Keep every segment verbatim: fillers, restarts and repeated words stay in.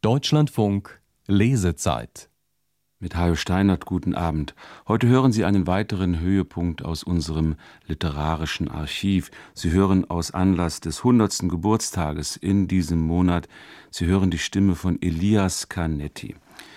Deutschlandfunk Lesezeit. Mit Hajo Steinert, guten Abend. Heute hören Sie einen weiteren Höhepunkt aus unserem literarischen Archiv. Sie hören aus Anlass des hundertsten Geburtstages in diesem Monat, Sie hören die Stimme von Elias Canetti.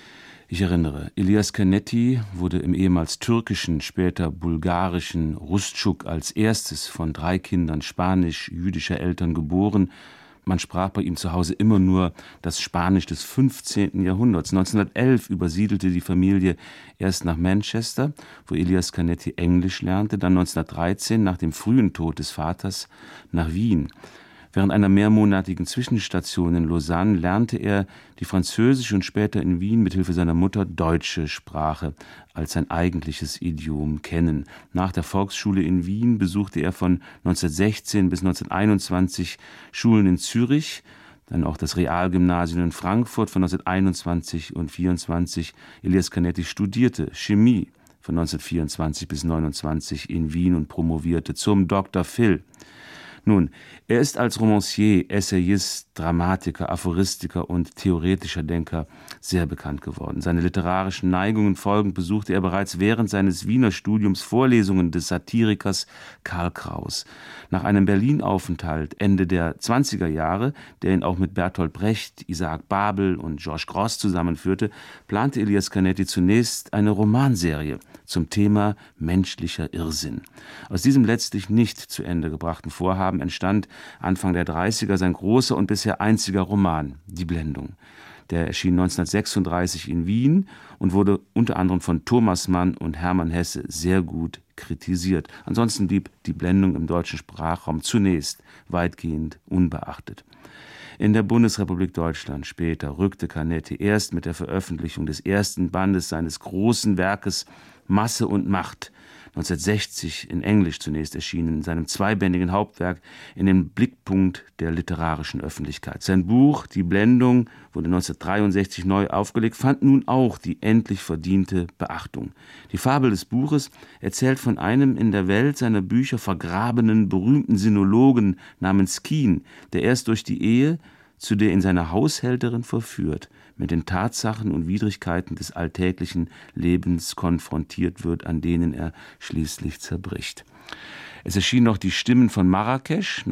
Ich erinnere, Elias Canetti wurde im ehemals türkischen, später bulgarischen Rustschuk als erstes von drei Kindern spanisch-jüdischer Eltern geboren. Man sprach bei ihm zu Hause immer nur das Spanisch des fünfzehnten Jahrhunderts. neunzehnhundertelf übersiedelte die Familie erst nach Manchester, wo Elias Canetti Englisch lernte, dann neunzehnhundertdreizehn nach dem frühen Tod des Vaters nach Wien. Während einer mehrmonatigen Zwischenstation in Lausanne lernte er die französische und später in Wien mithilfe seiner Mutter deutsche Sprache als sein eigentliches Idiom kennen. Nach der Volksschule in Wien besuchte er von neunzehnhundertsechzehn bis neunzehnhunderteinundzwanzig Schulen in Zürich, dann auch das Realgymnasium in Frankfurt von neunzehnhunderteinundzwanzig und vierundzwanzig. Elias Canetti studierte Chemie von neunzehnhundertvierundzwanzig bis neunundzwanzig in Wien und promovierte zum Doktor Phil. Nun, er ist als Romancier, Essayist, Dramatiker, Aphoristiker und theoretischer Denker sehr bekannt geworden. Seine literarischen Neigungen folgend besuchte er bereits während seines Wiener Studiums Vorlesungen des Satirikers Karl Kraus. Nach einem Berlin-Aufenthalt Ende der zwanziger Jahre, der ihn auch mit Bertolt Brecht, Isaac Babel und George Grosz zusammenführte, plante Elias Canetti zunächst eine Romanserie zum Thema menschlicher Irrsinn. Aus diesem letztlich nicht zu Ende gebrachten Vorhaben entstand Anfang der dreißiger sein großer und bisher einziger Roman, Die Blendung. Der erschien neunzehnhundertsechsunddreißig in Wien und wurde unter anderem von Thomas Mann und Hermann Hesse sehr gut kritisiert. Ansonsten blieb Die Blendung im deutschen Sprachraum zunächst weitgehend unbeachtet. In der Bundesrepublik Deutschland später rückte Canetti erst mit der Veröffentlichung des ersten Bandes seines großen Werkes Masse und Macht, neunzehnhundertsechzig in Englisch zunächst erschienen, in seinem zweibändigen Hauptwerk, in den Blickpunkt der literarischen Öffentlichkeit. Sein Buch Die Blendung wurde neunzehnhundertdreiundsechzig neu aufgelegt, fand nun auch die endlich verdiente Beachtung. Die Fabel des Buches erzählt von einem in der Welt seiner Bücher vergrabenen, berühmten Sinologen namens Kien, der erst durch die Ehe, zu der ihn seine Haushälterin verführt, mit den Tatsachen und Widrigkeiten des alltäglichen Lebens konfrontiert wird, an denen er schließlich zerbricht. Es erschien noch Die Stimmen von Marrakesch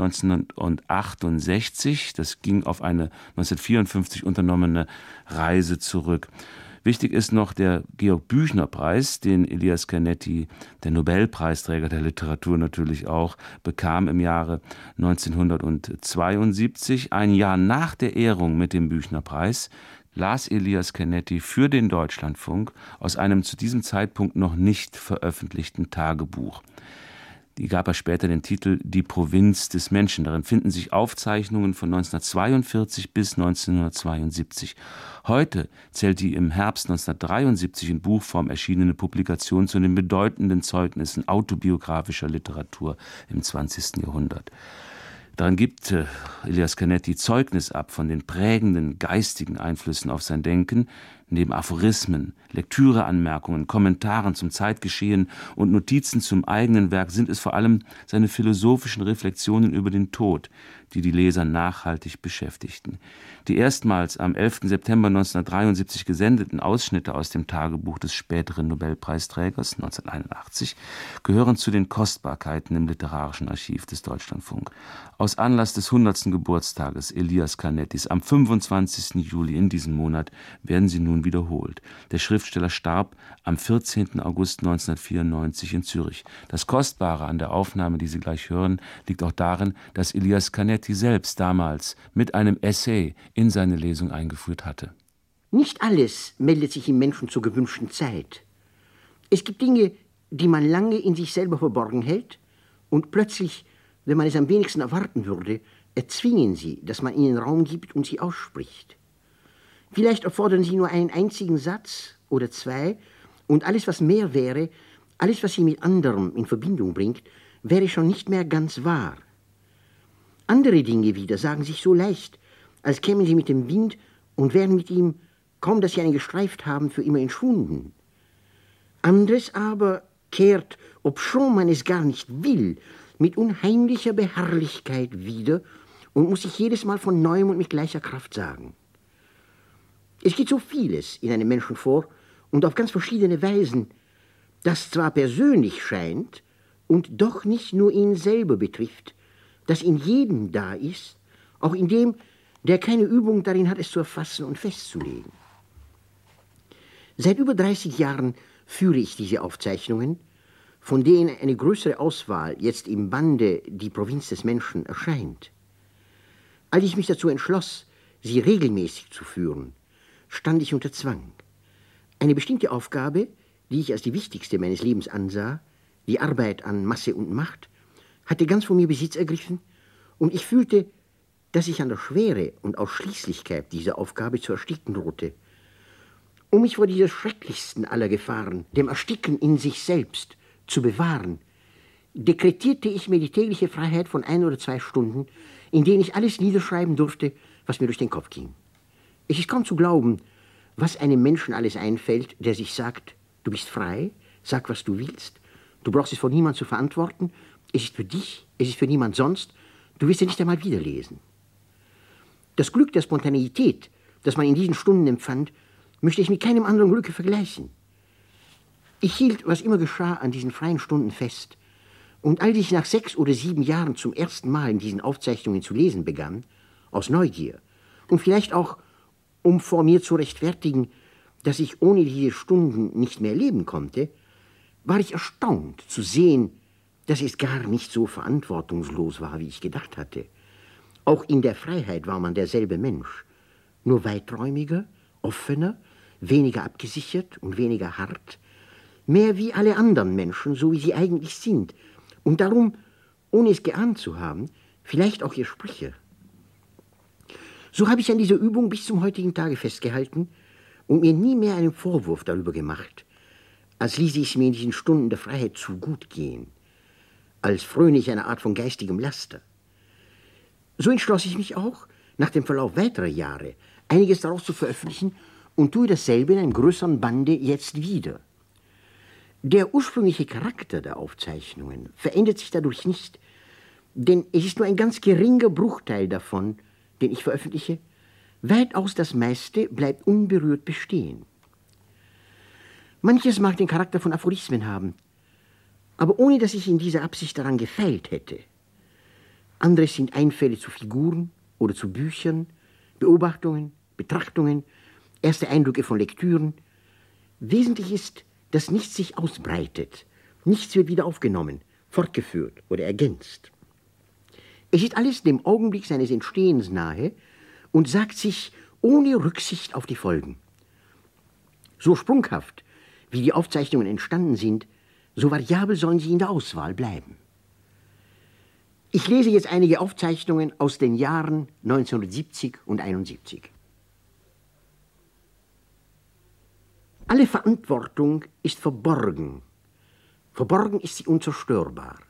neunzehnhundertachtundsechzig. Das ging auf eine neunzehnhundertvierundfünfzig unternommene Reise zurück. Wichtig ist noch der Georg-Büchner-Preis, den Elias Canetti, der Nobelpreisträger der Literatur natürlich auch, bekam im Jahre neunzehnhundertzweiundsiebzig. Ein Jahr nach der Ehrung mit dem Büchner-Preis las Elias Canetti für den Deutschlandfunk aus einem zu diesem Zeitpunkt noch nicht veröffentlichten Tagebuch. Die gab er später den Titel Die Provinz des Menschen. Darin finden sich Aufzeichnungen von neunzehnhundertzweiundvierzig bis neunzehnhundertzweiundsiebzig. Heute zählt die im Herbst neunzehnhundertdreiundsiebzig in Buchform erschienene Publikation zu den bedeutenden Zeugnissen autobiografischer Literatur im zwanzigsten Jahrhundert. Darin gibt äh, Elias Canetti Zeugnis ab von den prägenden geistigen Einflüssen auf sein Denken. Neben Aphorismen, Lektüreanmerkungen, Kommentaren zum Zeitgeschehen und Notizen zum eigenen Werk sind es vor allem seine philosophischen Reflexionen über den Tod, die die Leser nachhaltig beschäftigten. Die erstmals am elften September neunzehnhundertdreiundsiebzig gesendeten Ausschnitte aus dem Tagebuch des späteren Nobelpreisträgers neunzehnhunderteinundachtzig gehören zu den Kostbarkeiten im literarischen Archiv des Deutschlandfunk. Aus Anlass des hundertsten Geburtstages Elias Canettis am fünfundzwanzigsten Juli in diesem Monat werden sie nun wiederholt. Der Schriftsteller starb am vierzehnten August neunzehnhundertvierundneunzig in Zürich. Das Kostbare an der Aufnahme, die Sie gleich hören, liegt auch darin, dass Elias Canetti selbst damals mit einem Essay in seine Lesung eingeführt hatte. Nicht alles meldet sich im Menschen zur gewünschten Zeit. Es gibt Dinge, die man lange in sich selber verborgen hält und plötzlich, wenn man es am wenigsten erwarten würde, erzwingen sie, dass man ihnen Raum gibt und sie ausspricht. Vielleicht erfordern sie nur einen einzigen Satz oder zwei und alles, was mehr wäre, alles, was sie mit anderem in Verbindung bringt, wäre schon nicht mehr ganz wahr. Andere Dinge wieder sagen sich so leicht, als kämen sie mit dem Wind und wären mit ihm, kaum dass sie einen gestreift haben, für immer entschwunden. Anderes aber kehrt, obschon man es gar nicht will, mit unheimlicher Beharrlichkeit wieder und muss sich jedes Mal von Neuem und mit gleicher Kraft sagen. Es geht so vieles in einem Menschen vor und auf ganz verschiedene Weisen, das zwar persönlich scheint und doch nicht nur ihn selber betrifft, das in jedem da ist, auch in dem, der keine Übung darin hat, es zu erfassen und festzulegen. Seit über dreißig Jahren führe ich diese Aufzeichnungen, von denen eine größere Auswahl jetzt im Bande Die Provinz des Menschen erscheint. Als ich mich dazu entschloss, sie regelmäßig zu führen, stand ich unter Zwang. Eine bestimmte Aufgabe, die ich als die wichtigste meines Lebens ansah, die Arbeit an Masse und Macht, hatte ganz von mir Besitz ergriffen, und ich fühlte, dass ich an der Schwere und Ausschließlichkeit dieser Aufgabe zu ersticken drohte. Um mich vor dieser schrecklichsten aller Gefahren, dem Ersticken in sich selbst, zu bewahren, dekretierte ich mir die tägliche Freiheit von ein oder zwei Stunden, in denen ich alles niederschreiben durfte, was mir durch den Kopf ging. Es ist kaum zu glauben, was einem Menschen alles einfällt, der sich sagt, du bist frei, sag, was du willst, du brauchst es vor niemand zu verantworten, es ist für dich, es ist für niemand sonst, du wirst ja nicht einmal wiederlesen. Das Glück der Spontaneität, das man in diesen Stunden empfand, möchte ich mit keinem anderen Glücke vergleichen. Ich hielt, was immer geschah, an diesen freien Stunden fest, und als ich nach sechs oder sieben Jahren zum ersten Mal in diesen Aufzeichnungen zu lesen begann, aus Neugier und vielleicht auch, um vor mir zu rechtfertigen, dass ich ohne diese Stunden nicht mehr leben konnte, war ich erstaunt zu sehen, dass es gar nicht so verantwortungslos war, wie ich gedacht hatte. Auch in der Freiheit war man derselbe Mensch, nur weiträumiger, offener, weniger abgesichert und weniger hart, mehr wie alle anderen Menschen, so wie sie eigentlich sind, und darum, ohne es geahnt zu haben, vielleicht auch ihr Sprecher. So habe ich an dieser Übung bis zum heutigen Tage festgehalten und mir nie mehr einen Vorwurf darüber gemacht, als ließe ich es mir in diesen Stunden der Freiheit zu gut gehen, als fröne ich eine Art von geistigem Laster. So entschloss ich mich auch, nach dem Verlauf weiterer Jahre, einiges daraus zu veröffentlichen und tue dasselbe in einem größeren Bande jetzt wieder. Der ursprüngliche Charakter der Aufzeichnungen verändert sich dadurch nicht, denn es ist nur ein ganz geringer Bruchteil davon, den ich veröffentliche. Weitaus das meiste bleibt unberührt bestehen. Manches mag den Charakter von Aphorismen haben, aber ohne dass ich in dieser Absicht daran gefeilt hätte. Anderes sind Einfälle zu Figuren oder zu Büchern, Beobachtungen, Betrachtungen, erste Eindrücke von Lektüren. Wesentlich ist, dass nichts sich ausbreitet, nichts wird wieder aufgenommen, fortgeführt oder ergänzt. Es ist alles dem Augenblick seines Entstehens nahe und sagt sich ohne Rücksicht auf die Folgen. So sprunghaft, wie die Aufzeichnungen entstanden sind, so variabel sollen sie in der Auswahl bleiben. Ich lese jetzt einige Aufzeichnungen aus den Jahren neunzehnhundertsiebzig und einundsiebzig. Alle Verantwortung ist verborgen. Verborgen ist sie unzerstörbar.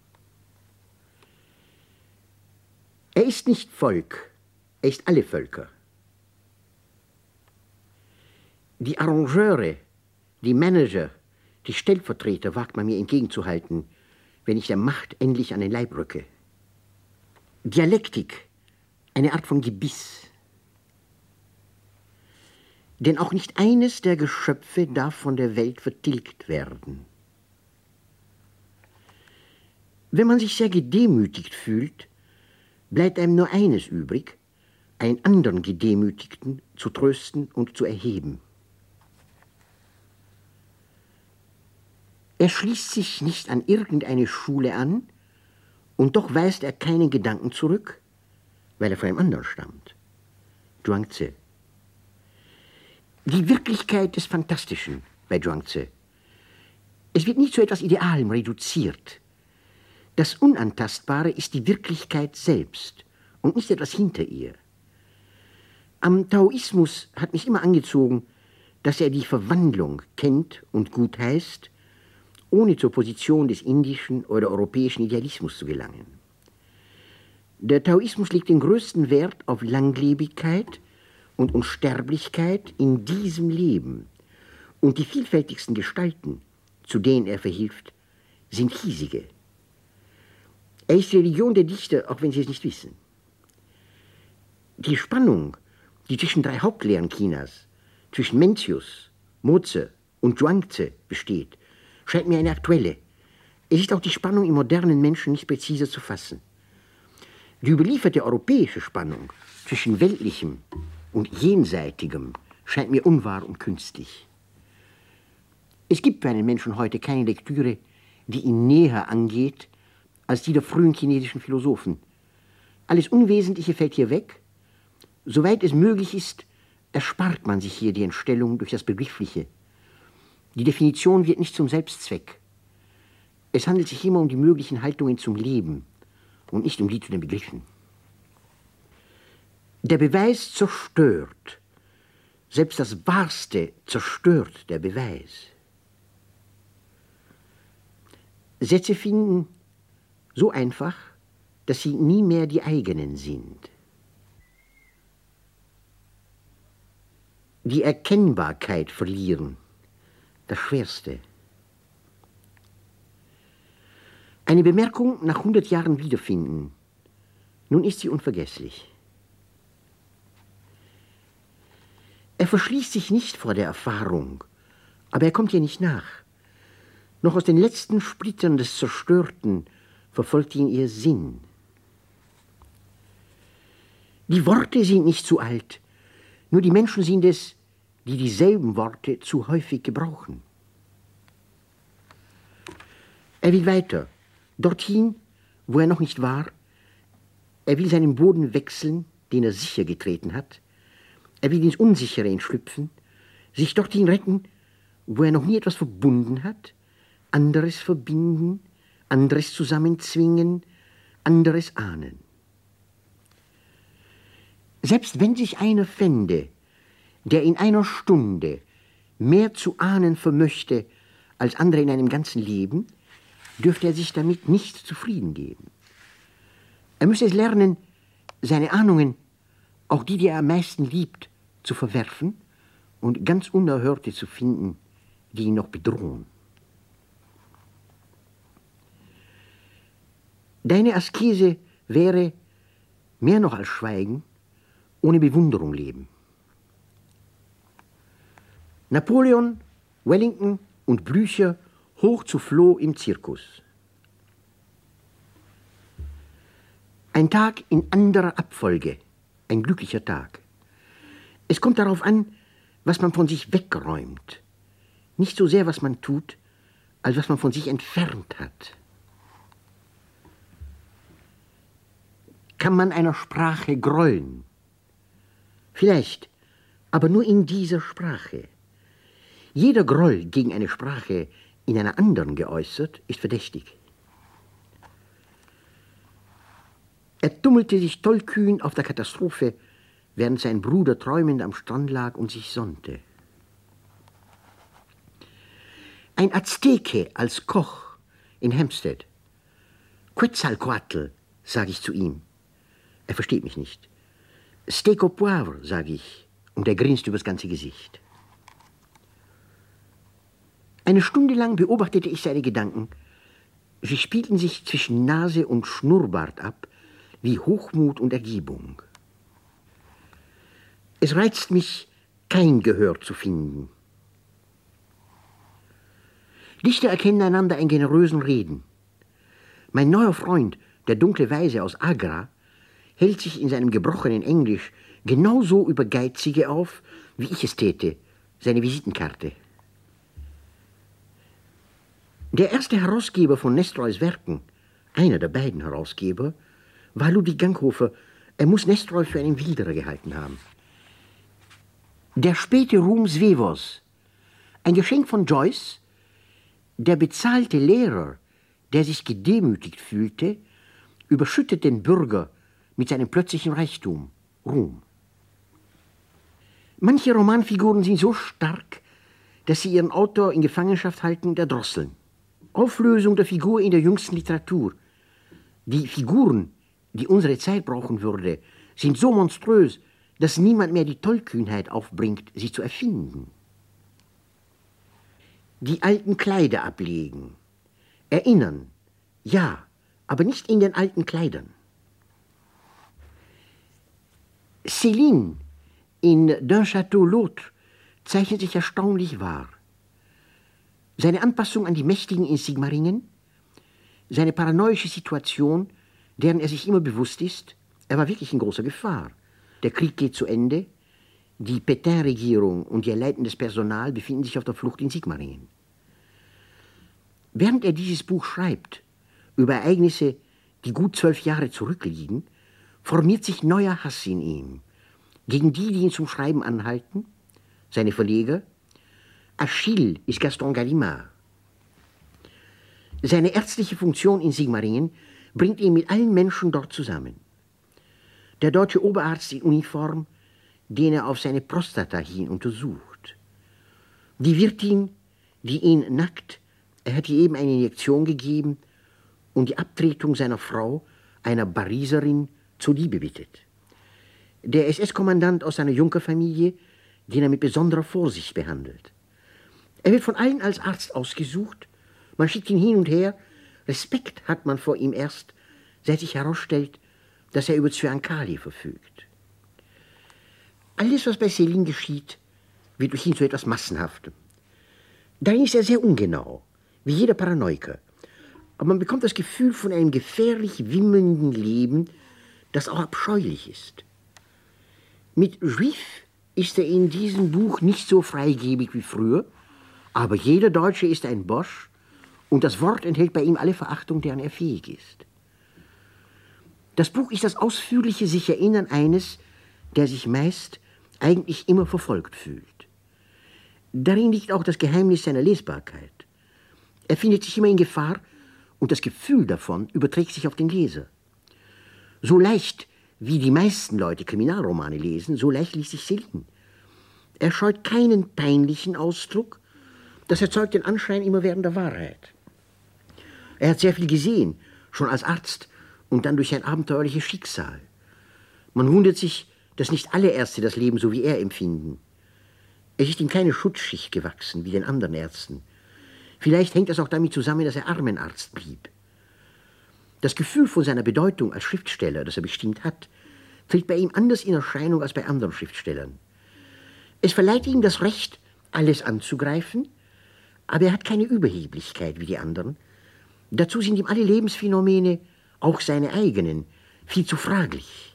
Er ist nicht Volk, er ist alle Völker. Die Arrangeure, die Manager, die Stellvertreter wagt man mir entgegenzuhalten, wenn ich der Macht endlich an den Leib rücke. Dialektik, eine Art von Gebiss. Denn auch nicht eines der Geschöpfe darf von der Welt vertilgt werden. Wenn man sich sehr gedemütigt fühlt, bleibt einem nur eines übrig, einen anderen Gedemütigten zu trösten und zu erheben. Er schließt sich nicht an irgendeine Schule an, und doch weist er keinen Gedanken zurück, weil er von einem anderen stammt. Zhuangzi. Die Wirklichkeit des Fantastischen bei Zhuangzi. Es wird nicht zu etwas Idealem reduziert. Das Unantastbare ist die Wirklichkeit selbst und nicht etwas hinter ihr. Am Taoismus hat mich immer angezogen, dass er die Verwandlung kennt und gutheißt, ohne zur Position des indischen oder europäischen Idealismus zu gelangen. Der Taoismus legt den größten Wert auf Langlebigkeit und Unsterblichkeit in diesem Leben. Und die vielfältigsten Gestalten, zu denen er verhilft, sind hiesige. Er ist die Religion der Dichter, auch wenn sie es nicht wissen. Die Spannung die zwischen drei Hauptlehren Chinas, zwischen Mencius, Moze und Zhuangzi besteht, scheint mir eine aktuelle. Es ist auch die Spannung im modernen Menschen nicht präziser zu fassen. Die überlieferte europäische Spannung zwischen Weltlichem und Jenseitigem scheint mir unwahr und künstlich. Es gibt für einen Menschen heute keine Lektüre, die ihn näher angeht, als die der frühen chinesischen Philosophen. Alles Unwesentliche fällt hier weg. Soweit es möglich ist, erspart man sich hier die Entstellung durch das Begriffliche. Die Definition wird nicht zum Selbstzweck. Es handelt sich immer um die möglichen Haltungen zum Leben und nicht um die zu den Begriffen. Der Beweis zerstört. Selbst das Wahrste zerstört der Beweis. Sätze finden so einfach, dass sie nie mehr die eigenen sind. Die Erkennbarkeit verlieren, das Schwerste. Eine Bemerkung nach hundert Jahren wiederfinden, nun ist sie unvergesslich. Er verschließt sich nicht vor der Erfahrung, aber er kommt ihr nicht nach. Noch aus den letzten Splittern des Zerstörten verfolgt ihn ihr Sinn. Die Worte sind nicht zu alt, nur die Menschen sind es, die dieselben Worte zu häufig gebrauchen. Er will weiter, dorthin, wo er noch nicht war. Er will seinen Boden wechseln, den er sicher getreten hat. Er will ins Unsichere entschlüpfen, sich dorthin retten, wo er noch nie etwas verbunden hat, anderes verbinden, anderes zusammenzwingen, anderes ahnen. Selbst wenn sich einer fände, der in einer Stunde mehr zu ahnen vermöchte als andere in einem ganzen Leben, dürfte er sich damit nicht zufrieden geben. Er müsse es lernen, seine Ahnungen, auch die, die er am meisten liebt, zu verwerfen und ganz Unerhörte zu finden, die ihn noch bedrohen. Deine Askese wäre, mehr noch als Schweigen, ohne Bewunderung leben. Napoleon, Wellington und Blücher hoch zu Floh im Zirkus. Ein Tag in anderer Abfolge, ein glücklicher Tag. Es kommt darauf an, was man von sich wegräumt. Nicht so sehr, was man tut, als was man von sich entfernt hat. Kann man einer Sprache grollen? Vielleicht, aber nur in dieser Sprache. Jeder Groll gegen eine Sprache in einer anderen geäußert, ist verdächtig. Er tummelte sich tollkühn auf der Katastrophe, während sein Bruder träumend am Strand lag und sich sonnte. Ein Azteke als Koch in Hampstead. Quetzalcoatl, sage ich zu ihm. Er versteht mich nicht. Steak au poivre, sage ich, und er grinst übers ganze Gesicht. Eine Stunde lang beobachtete ich seine Gedanken. Sie spielten sich zwischen Nase und Schnurrbart ab, wie Hochmut und Ergebung. Es reizt mich, kein Gehör zu finden. Dichter erkennen einander in generösen Reden. Mein neuer Freund, der dunkle Weise aus Agra, hält sich in seinem gebrochenen Englisch genauso über Geizige auf, wie ich es täte, seine Visitenkarte. Der erste Herausgeber von Nestroys Werken, einer der beiden Herausgeber, war Ludwig Ganghofer. Er muss Nestroy für einen Wilderer gehalten haben. Der späte Ruhm Swevos, ein Geschenk von Joyce. Der bezahlte Lehrer, der sich gedemütigt fühlte, überschüttet den Bürger mit seinem plötzlichen Reichtum, Ruhm. Manche Romanfiguren sind so stark, dass sie ihren Autor in Gefangenschaft halten und erdrosseln. Auflösung der Figur in der jüngsten Literatur. Die Figuren, die unsere Zeit brauchen würde, sind so monströs, dass niemand mehr die Tollkühnheit aufbringt, sie zu erfinden. Die alten Kleider ablegen. Erinnern, ja, aber nicht in den alten Kleidern. Céline, In D'un Château l'Autre zeichnet sich erstaunlich wahr. Seine Anpassung an die Mächtigen in Sigmaringen, seine paranoische Situation, deren er sich immer bewusst ist, er war wirklich in großer Gefahr. Der Krieg geht zu Ende, die Pétain-Regierung und ihr leitendes Personal befinden sich auf der Flucht in Sigmaringen. Während er dieses Buch schreibt, über Ereignisse, die gut zwölf Jahre zurückliegen, formiert sich neuer Hass in ihm, gegen die, die ihn zum Schreiben anhalten, seine Verleger. Achille ist Gaston Gallimard. Seine ärztliche Funktion in Sigmaringen bringt ihn mit allen Menschen dort zusammen. Der deutsche Oberarzt in Uniform, den er auf seine Prostata hin untersucht. Die Wirtin, die ihn nackt, er hat ihr eben eine Injektion gegeben und die Abtretung seiner Frau, einer Pariserin, zur Liebe bittet. Der S S-Kommandant aus seiner Junkerfamilie, den er mit besonderer Vorsicht behandelt. Er wird von allen als Arzt ausgesucht, man schickt ihn hin und her, Respekt hat man vor ihm erst, seit sich herausstellt, dass er über Zyankali verfügt. Alles, was bei Céline geschieht, wird durch ihn zu etwas Massenhaftem. Darin ist er sehr ungenau, wie jeder Paranoiker. Aber man bekommt das Gefühl von einem gefährlich wimmelnden Leben, das auch abscheulich ist. Mit Juif ist er in diesem Buch nicht so freigebig wie früher, aber jeder Deutsche ist ein Bosch und das Wort enthält bei ihm alle Verachtung, deren er fähig ist. Das Buch ist das ausführliche sich Erinnern eines, der sich meist eigentlich immer verfolgt fühlt. Darin liegt auch das Geheimnis seiner Lesbarkeit. Er findet sich immer in Gefahr und das Gefühl davon überträgt sich auf den Leser. So leicht, wie die meisten Leute Kriminalromane lesen, so leicht liest sich Céline. Er scheut keinen peinlichen Ausdruck, das erzeugt den Anschein immerwährender Wahrheit. Er hat sehr viel gesehen, schon als Arzt und dann durch sein abenteuerliches Schicksal. Man wundert sich, dass nicht alle Ärzte das Leben so wie er empfinden. Es ist ihm keine Schutzschicht gewachsen, wie den anderen Ärzten. Vielleicht hängt das auch damit zusammen, dass er Armenarzt blieb. Das Gefühl von seiner Bedeutung als Schriftsteller, das er bestimmt hat, tritt bei ihm anders in Erscheinung als bei anderen Schriftstellern. Es verleiht ihm das Recht, alles anzugreifen, aber er hat keine Überheblichkeit wie die anderen. Dazu sind ihm alle Lebensphänomene, auch seine eigenen, viel zu fraglich.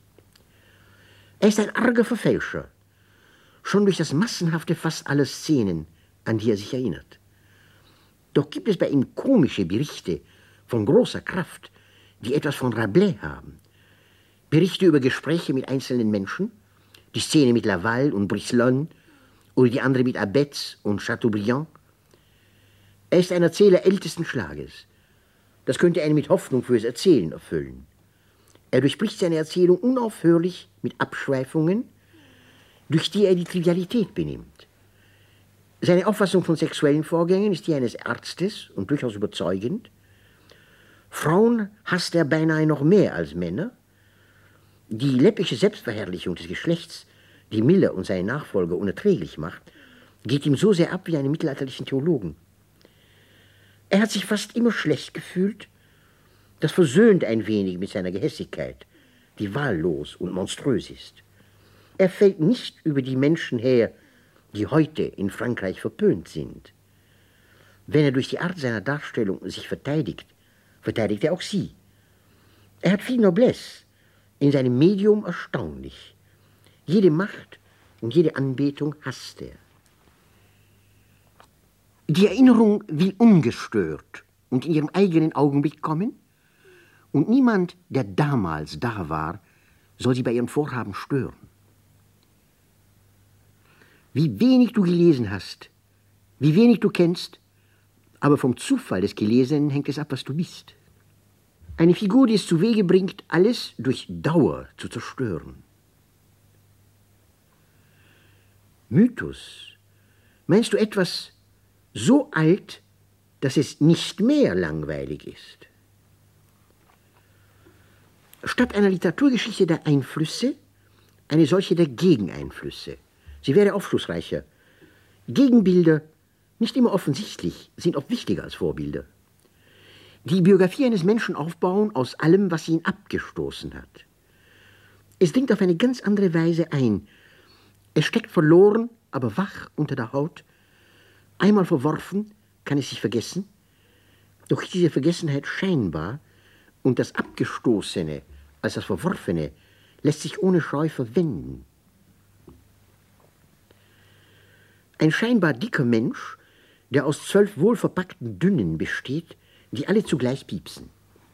Er ist ein arger Verfälscher, schon durch das massenhafte Fass aller Szenen, an die er sich erinnert. Doch gibt es bei ihm komische Berichte von großer Kraft, die etwas von Rabelais haben. Berichte über Gespräche mit einzelnen Menschen, die Szene mit Laval und Brissolon oder die andere mit Abetz und Chateaubriand. Er ist ein Erzähler ältesten Schlages. Das könnte einen mit Hoffnung fürs Erzählen erfüllen. Er durchbricht seine Erzählung unaufhörlich mit Abschweifungen, durch die er die Trivialität benimmt. Seine Auffassung von sexuellen Vorgängen ist die eines Arztes und durchaus überzeugend. Frauen hasst er beinahe noch mehr als Männer. Die läppische Selbstverherrlichung des Geschlechts, die Miller und seine Nachfolger unerträglich macht, geht ihm so sehr ab wie einem mittelalterlichen Theologen. Er hat sich fast immer schlecht gefühlt. Das versöhnt ein wenig mit seiner Gehässigkeit, die wahllos und monströs ist. Er fällt nicht über die Menschen her, die heute in Frankreich verpönt sind. Wenn er durch die Art seiner Darstellung sich verteidigt, verteidigt er auch sie. Er hat viel Noblesse, in seinem Medium erstaunlich. Jede Macht und jede Anbetung hasst er. Die Erinnerung will ungestört und in ihrem eigenen Augenblick kommen, und niemand, der damals da war, soll sie bei ihrem Vorhaben stören. Wie wenig du gelesen hast, wie wenig du kennst, aber vom Zufall des Gelesenen hängt es ab, was du bist. Eine Figur, die es zu Wege bringt, alles durch Dauer zu zerstören. Mythos. Meinst du etwas so alt, dass es nicht mehr langweilig ist? Statt einer Literaturgeschichte der Einflüsse, eine solche der Gegeneinflüsse. Sie wäre aufschlussreicher. Gegenbilder, nicht immer offensichtlich, sind oft wichtiger als Vorbilder. Die Biografie eines Menschen aufbauen aus allem, was ihn abgestoßen hat. Es dringt auf eine ganz andere Weise ein, Es steckt verloren, aber wach unter der Haut. Einmal verworfen, kann es sich vergessen. Doch diese Vergessenheit scheinbar und das Abgestoßene als das Verworfene lässt sich ohne Scheu verwenden. Ein scheinbar dicker Mensch, der aus zwölf wohlverpackten Dünnen besteht, die alle zugleich piepsen.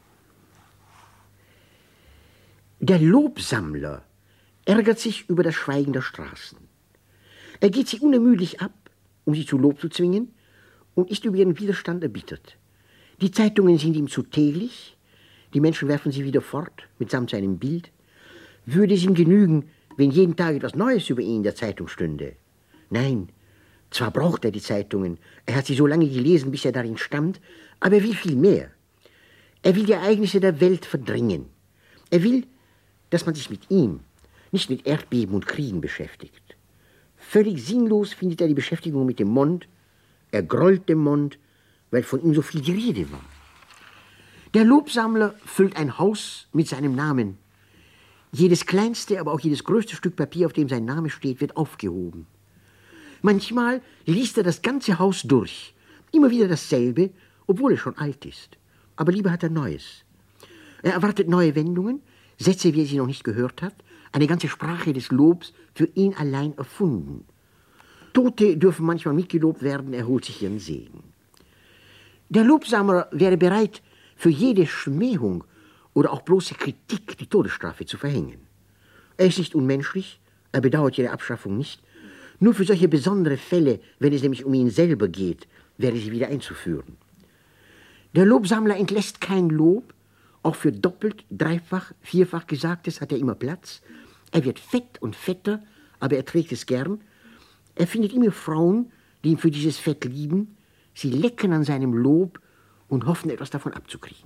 Der Lobsammler ärgert sich über das Schweigen der Straßen. Er geht sie unermüdlich ab, um sie zu Lob zu zwingen, und ist über ihren Widerstand erbittert. Die Zeitungen sind ihm zu täglich, die Menschen werfen sie wieder fort, mitsamt seinem Bild. Würde es ihm genügen, wenn jeden Tag etwas Neues über ihn in der Zeitung stünde? Nein, zwar braucht er die Zeitungen, er hat sie so lange gelesen, bis er darin stand, aber er will viel mehr. Er will die Ereignisse der Welt verdrängen. Er will, dass man sich mit ihm, nicht mit Erdbeben und Kriegen beschäftigt. Völlig sinnlos findet er die Beschäftigung mit dem Mond. Er grollt dem Mond, weil von ihm so viel die Rede war. Der Lobsammler füllt ein Haus mit seinem Namen. Jedes kleinste, aber auch jedes größte Stück Papier, auf dem sein Name steht, wird aufgehoben. Manchmal liest er das ganze Haus durch. Immer wieder dasselbe, obwohl es schon alt ist. Aber lieber hat er Neues. Er erwartet neue Wendungen, Sätze, wie er sie noch nicht gehört hat, eine ganze Sprache des Lobs für ihn allein erfunden. Tote dürfen manchmal mitgelobt werden, er holt sich ihren Segen. Der Lobsammler wäre bereit, für jede Schmähung oder auch bloße Kritik die Todesstrafe zu verhängen. Er ist nicht unmenschlich, er bedauert ihre Abschaffung nicht. Nur für solche besondere Fälle, wenn es nämlich um ihn selber geht, wäre sie wieder einzuführen. Der Lobsammler entlässt kein Lob, auch für doppelt, dreifach, vierfach Gesagtes hat er immer Platz. Er wird fett und fetter, aber er trägt es gern. Er findet immer Frauen, die ihn für dieses Fett lieben. Sie lecken an seinem Lob und hoffen, etwas davon abzukriegen.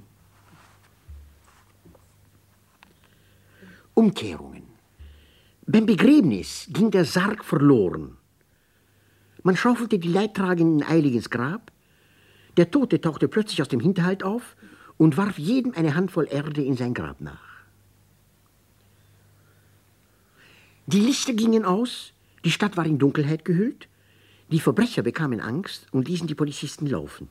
Umkehrungen. Beim Begräbnis ging der Sarg verloren. Man schaufelte die Leidtragenden eilig ins Grab. Der Tote tauchte plötzlich aus dem Hinterhalt auf und warf jedem eine Handvoll Erde in sein Grab nach. Die Lichter gingen aus, die Stadt war in Dunkelheit gehüllt, die Verbrecher bekamen Angst und ließen die Polizisten laufen.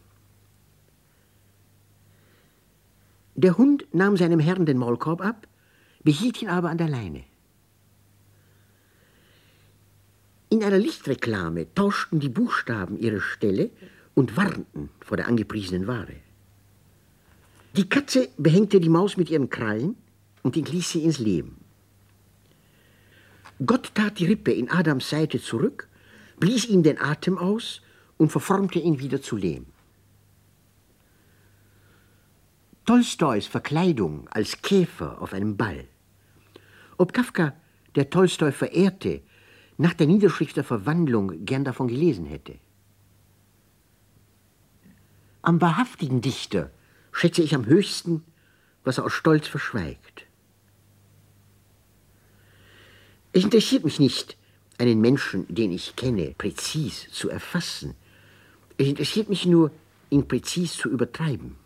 Der Hund nahm seinem Herrn den Maulkorb ab, behielt ihn aber an der Leine. In einer Lichtreklame tauschten die Buchstaben ihre Stelle und warnten vor der angepriesenen Ware. Die Katze behängte die Maus mit ihren Krallen und entließ sie ins Leben. Gott tat die Rippe in Adams Seite zurück, blies ihm den Atem aus und verformte ihn wieder zu Lehm. Tolstois Verkleidung als Käfer auf einem Ball. Ob Kafka, der Tolstoi verehrte, nach der Niederschrift der Verwandlung gern davon gelesen hätte. Am wahrhaftigen Dichter schätze ich am höchsten, was er aus Stolz verschweigt. Es interessiert mich nicht, einen Menschen, den ich kenne, präzis zu erfassen. Es interessiert mich nur, ihn präzis zu übertreiben.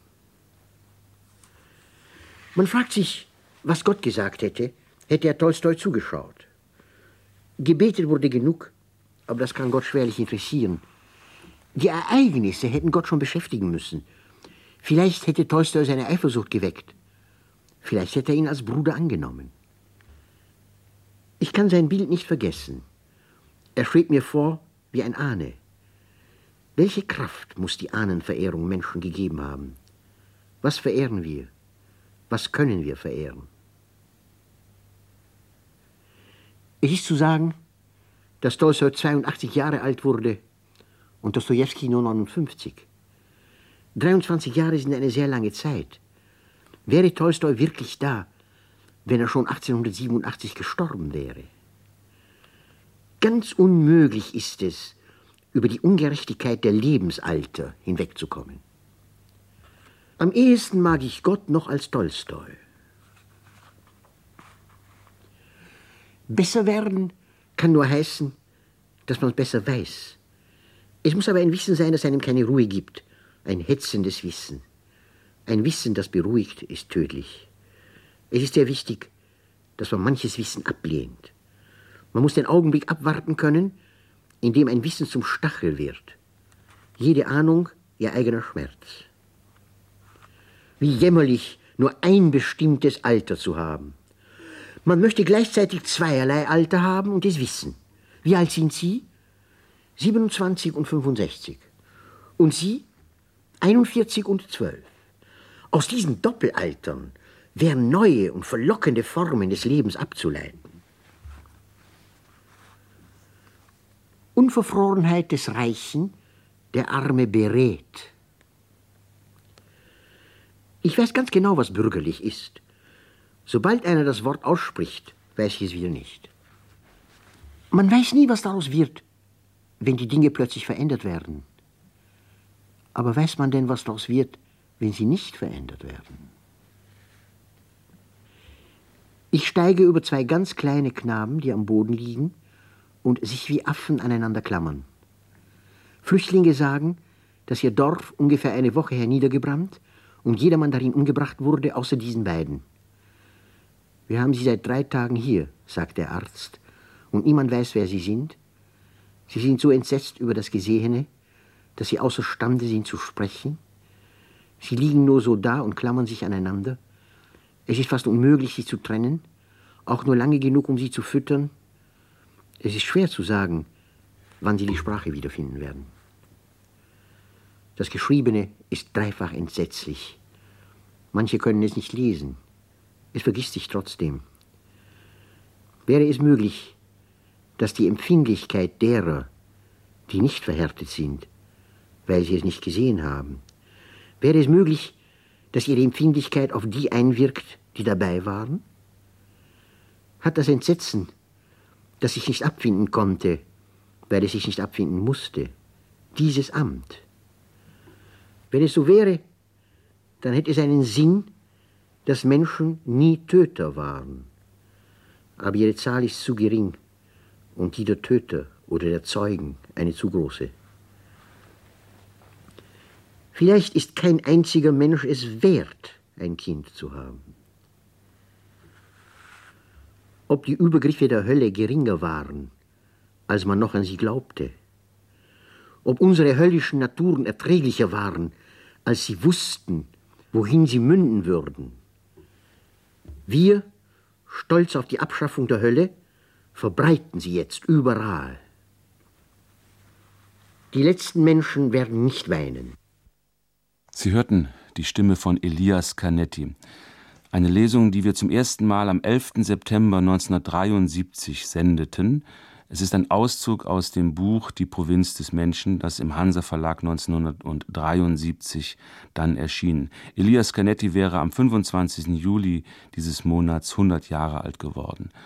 Man fragt sich, was Gott gesagt hätte, hätte er Tolstoi zugeschaut. Gebetet wurde genug, aber das kann Gott schwerlich interessieren. Die Ereignisse hätten Gott schon beschäftigen müssen. Vielleicht hätte Tolstoi seine Eifersucht geweckt. Vielleicht hätte er ihn als Bruder angenommen. Ich kann sein Bild nicht vergessen. Er schwebt mir vor wie ein Ahne. Welche Kraft muss die Ahnenverehrung Menschen gegeben haben? Was verehren wir? Was können wir verehren? Es ist zu sagen, dass Tolstoi zweiundachtzig Jahre alt wurde und Dostojewski nur neunundfünfzig. dreiundzwanzig Jahre sind eine sehr lange Zeit. Wäre Tolstoi wirklich da, wenn er schon achtzehnhundertsiebenundachtzig gestorben wäre? Ganz unmöglich ist es, über die Ungerechtigkeit der Lebensalter hinwegzukommen. Am ehesten mag ich Gott noch als Tolstoi. Besser werden kann nur heißen, dass man es besser weiß. Es muss aber ein Wissen sein, das einem keine Ruhe gibt. Ein hetzendes Wissen. Ein Wissen, das beruhigt, ist tödlich. Es ist sehr wichtig, dass man manches Wissen ablehnt. Man muss den Augenblick abwarten können, in dem ein Wissen zum Stachel wird. Jede Ahnung ihr eigener Schmerz. Wie jämmerlich, nur ein bestimmtes Alter zu haben. Man möchte gleichzeitig zweierlei Alter haben und es wissen. Wie alt sind Sie? siebenundzwanzig und fünfundsechzig. Und Sie? einundvierzig und zwölf. Aus diesen Doppelaltern wären neue und verlockende Formen des Lebens abzuleiten. Unverfrorenheit des Reichen, der Arme berät. Ich weiß ganz genau, was bürgerlich ist. Sobald einer das Wort ausspricht, weiß ich es wieder nicht. Man weiß nie, was daraus wird, wenn die Dinge plötzlich verändert werden. Aber weiß man denn, was daraus wird, wenn sie nicht verändert werden? Ich steige über zwei ganz kleine Knaben, die am Boden liegen und sich wie Affen aneinander klammern. Flüchtlinge sagen, dass ihr Dorf ungefähr eine Woche her niedergebrannt und jedermann darin umgebracht wurde, außer diesen beiden. Wir haben sie seit drei Tagen hier, sagt der Arzt, und niemand weiß, wer sie sind. Sie sind so entsetzt über das Gesehene, dass sie außerstande sind zu sprechen. Sie liegen nur so da und klammern sich aneinander. Es ist fast unmöglich, sie zu trennen, auch nur lange genug, um sie zu füttern. Es ist schwer zu sagen, wann sie die Sprache wiederfinden werden. Das Geschriebene ist dreifach entsetzlich. Manche können es nicht lesen. Es vergisst sich trotzdem. Wäre es möglich, dass die Empfindlichkeit derer, die nicht verhärtet sind, weil sie es nicht gesehen haben, wäre es möglich, dass ihre Empfindlichkeit auf die einwirkt, die dabei waren? Hat das Entsetzen, das sich nicht abfinden konnte, weil es sich nicht abfinden musste, dieses Amt? Wenn es so wäre, dann hätte es einen Sinn, dass Menschen nie Töter waren. Aber ihre Zahl ist zu gering und die der Töter oder der Zeugen eine zu große. Vielleicht ist kein einziger Mensch es wert, ein Kind zu haben. Ob die Übergriffe der Hölle geringer waren, als man noch an sie glaubte, ob unsere höllischen Naturen erträglicher waren, als sie wussten, wohin sie münden würden. Wir, stolz auf die Abschaffung der Hölle, verbreiten sie jetzt überall. Die letzten Menschen werden nicht weinen. Sie hörten die Stimme von Elias Canetti. Eine Lesung, die wir zum ersten Mal am elften September neunzehnhundertdreiundsiebzig sendeten. Es ist ein Auszug aus dem Buch Die Provinz des Menschen, das im Hansa Verlag neunzehnhundertdreiundsiebzig dann erschien. Elias Canetti wäre am fünfundzwanzigsten Juli dieses Monats hundert Jahre alt geworden.